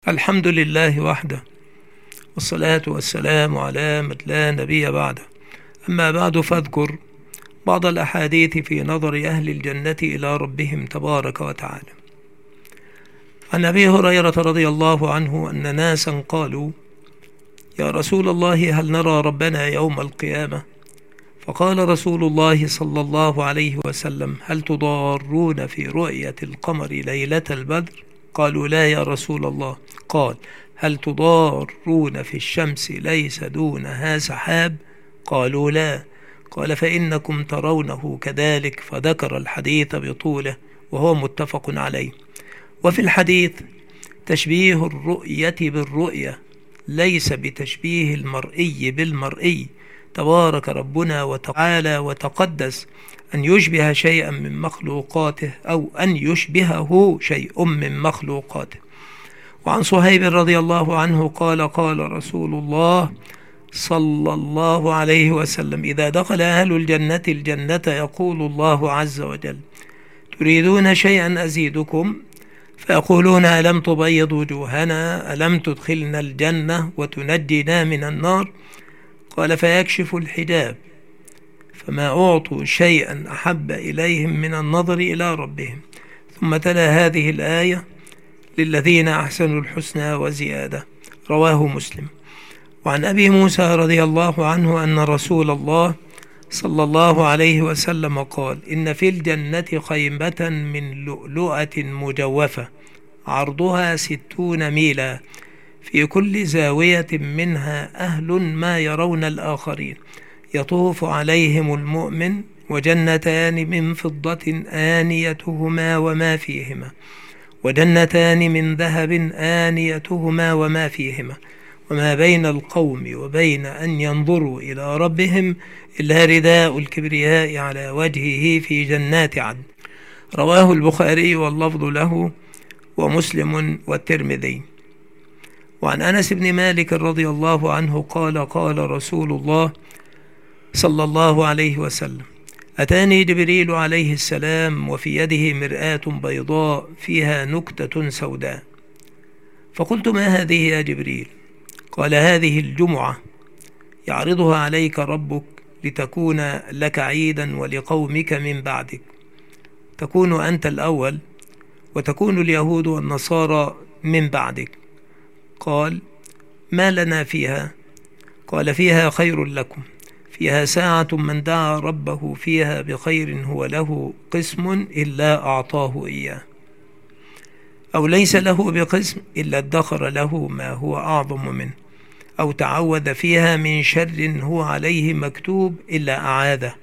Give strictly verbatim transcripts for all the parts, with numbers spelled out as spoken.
الحمد لله وحده، والصلاة والسلام على من لا نبي بعده. أما بعد، فاذكر بعض الأحاديث في نظر أهل الجنة إلى ربهم تبارك وتعالى. عن أبي هريرة رضي الله عنه أن ناسا قالوا: يا رسول الله، هل نرى ربنا يوم القيامة؟ فقال رسول الله صلى الله عليه وسلم: هل تضارون في رؤية القمر ليلة البدر؟ قالوا: لا يا رسول الله. قال: هل تضارون في الشمس ليس دونها سحاب؟ قالوا: لا. قال: فإنكم ترونه كذلك، فذكر الحديث بطوله وهو متفق عليه. وفي الحديث تشبيه الرؤية بالرؤية ليس بتشبيه المرئي بالمرئي. تبارك ربنا وتعالى وتقدس أن يشبه شيئا من مخلوقاته أو أن يشبهه شيء من مخلوقاته. وعن صهيب رضي الله عنه قال: قال رسول الله صلى الله عليه وسلم: إذا دخل أهل الجنة الجنة يقول الله عز وجل: تريدون شيئا أزيدكم؟ فيقولون: ألم تبيض وجوهنا؟ ألم تدخلنا الجنة وتنجنا من النار؟ قال: فيكشف الحجاب، فما أعطوا شيئا أحب إليهم من النظر إلى ربهم. ثم تلا هذه الآية: للذين أحسنوا الحسنى وزيادة. رواه مسلم. وعن أبي موسى رضي الله عنه أن رسول الله صلى الله عليه وسلم قال: إن في الجنة خيمة من لؤلؤة مجوفة عرضها ستون ميلا، في كل زاوية منها أهل ما يرون الآخرين، يطوف عليهم المؤمن، وجنتان من فضة آنيتهما وما فيهما، وجنتان من ذهب آنيتهما وما فيهما، وما بين القوم وبين أن ينظروا إلى ربهم إلا رداء الكبرياء على وجهه في جنات عدن. رواه البخاري واللفظ له، ومسلم والترمذي. وعن أنس بن مالك رضي الله عنه قال: قال رسول الله صلى الله عليه وسلم: أتاني جبريل عليه السلام وفي يده مرآة بيضاء فيها نكتة سوداء، فقلت: ما هذه يا جبريل؟ قال: هذه الجمعة يعرضها عليك ربك لتكون لك عيدا ولقومك من بعدك، تكون أنت الأول وتكون اليهود والنصارى من بعدك. قال: ما لنا فيها؟ قال: فيها خير لكم، فيها ساعة من دعا ربه فيها بخير هو له قسم إلا أعطاه إياه، أو ليس له بقسم إلا ادخر له ما هو أعظم منه، أو تعوذ فيها من شر هو عليه مكتوب إلا أعاذه،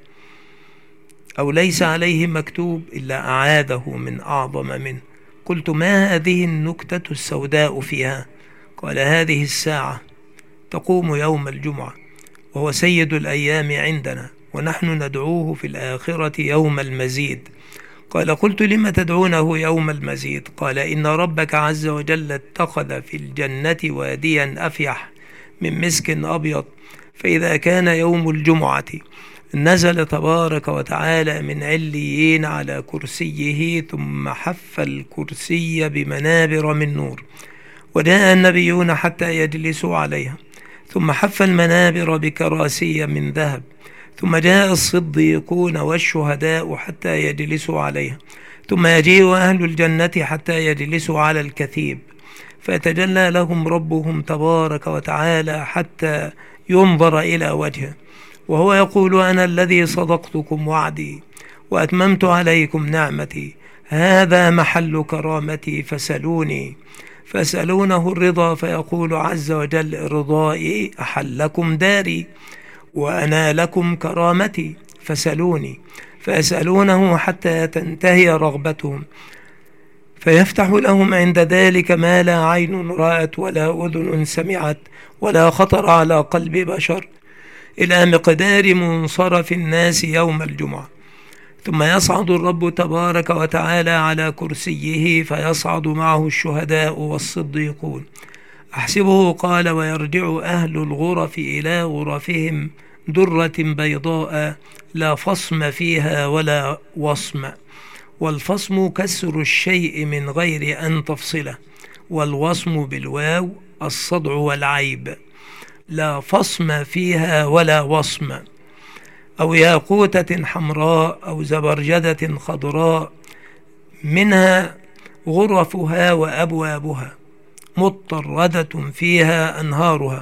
أو ليس عليه مكتوب إلا أعاذه من أعظم منه. قلت: ما هذه النكتة السوداء فيها؟ قال: هذه الساعة تقوم يوم الجمعة، وهو سيد الأيام عندنا، ونحن ندعوه في الآخرة يوم المزيد. قال: قلت: لم تدعونه يوم المزيد؟ قال: إن ربك عز وجل اتخذ في الجنة واديا أفيح من مسك أبيض، فإذا كان يوم الجمعة نزل تبارك وتعالى من عليين على كرسيه، ثم حف الكرسي بمنابر من نور، وجاء النبيون حتى يجلسوا عليها، ثم حف المنابر بكراسي من ذهب، ثم جاء الصديقون والشهداء حتى يجلسوا عليها، ثم يجيء أهل الجنة حتى يجلسوا على الكثيب، فيتجلى لهم ربهم تبارك وتعالى حتى ينظر إلى وجهه، وهو يقول: أنا الذي صدقتكم وعدي وأتممت عليكم نعمتي، هذا محل كرامتي فسلوني. فيسألونه الرضا، فيقول عز وجل: رضائي أحلكم داري وأنا لكم كرامتي فسلوني. فيسألونه حتى تنتهي رغبتهم، فيفتح لهم عند ذلك ما لا عين رأت ولا أذن سمعت ولا خطر على قلب بشر، إلى مقدار منصرف الناس يوم الجمعة. ثم يصعد الرب تبارك وتعالى على كرسيه، فيصعد معه الشهداء والصديقون. أحسبه قال: ويرجع أهل الغرف إلى غرفهم درة بيضاء لا فصم فيها ولا وصم، والفصم كسر الشيء من غير أن تفصله، والوصم بالواو الصدع والعيب، لا فصم فيها ولا وصم. أو ياقوتة حمراء أو زبرجدة خضراء منها غرفها وأبوابها مطردة فيها أنهارها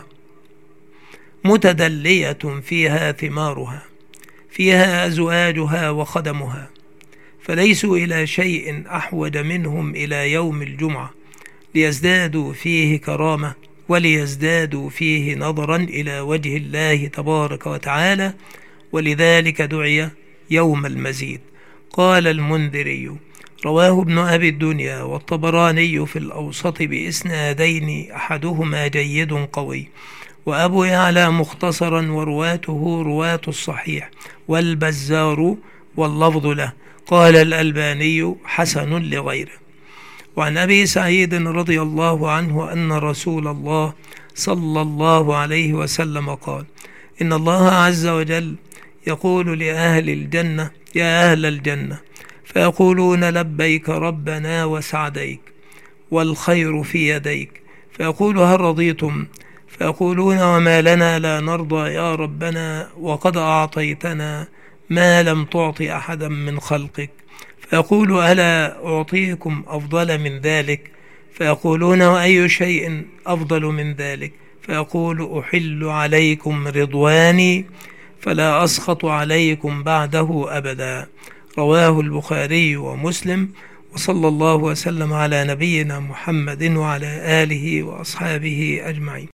متدلية فيها ثمارها فيها أزواجها وخدمها، فليسوا إلى شيء أحوج منهم إلى يوم الجمعة ليزدادوا فيه كرامة وليزدادوا فيه نظرا إلى وجه الله تبارك وتعالى، ولذلك دعي يوم المزيد. قال المنذري: رواه ابن أبي الدنيا والطبراني في الأوسط بإسنادين أحدهما جيد قوي، وأبو يعلى مختصرا ورواته رواة الصحيح، والبزار واللفظ له. قال الألباني: حسن لغيره. وعن أبي سعيد رضي الله عنه أن رسول الله صلى الله عليه وسلم قال: إن الله عز وجل يقول لأهل الجنة: يا أهل الجنة، فيقولون: لبيك ربنا وسعديك والخير في يديك. فيقول: هل رضيتم؟ فيقولون: وما لنا لا نرضى يا ربنا وقد أعطيتنا ما لم تعط أحدا من خلقك. فيقول: ألا أعطيكم أفضل من ذلك؟ فيقولون: وأي شيء أفضل من ذلك؟ فيقول: أحل عليكم رضواني فلا أسخط عليكم بعده أبدا. رواه البخاري ومسلم. وصلى الله وسلم على نبينا محمد وعلى آله وأصحابه أجمعين.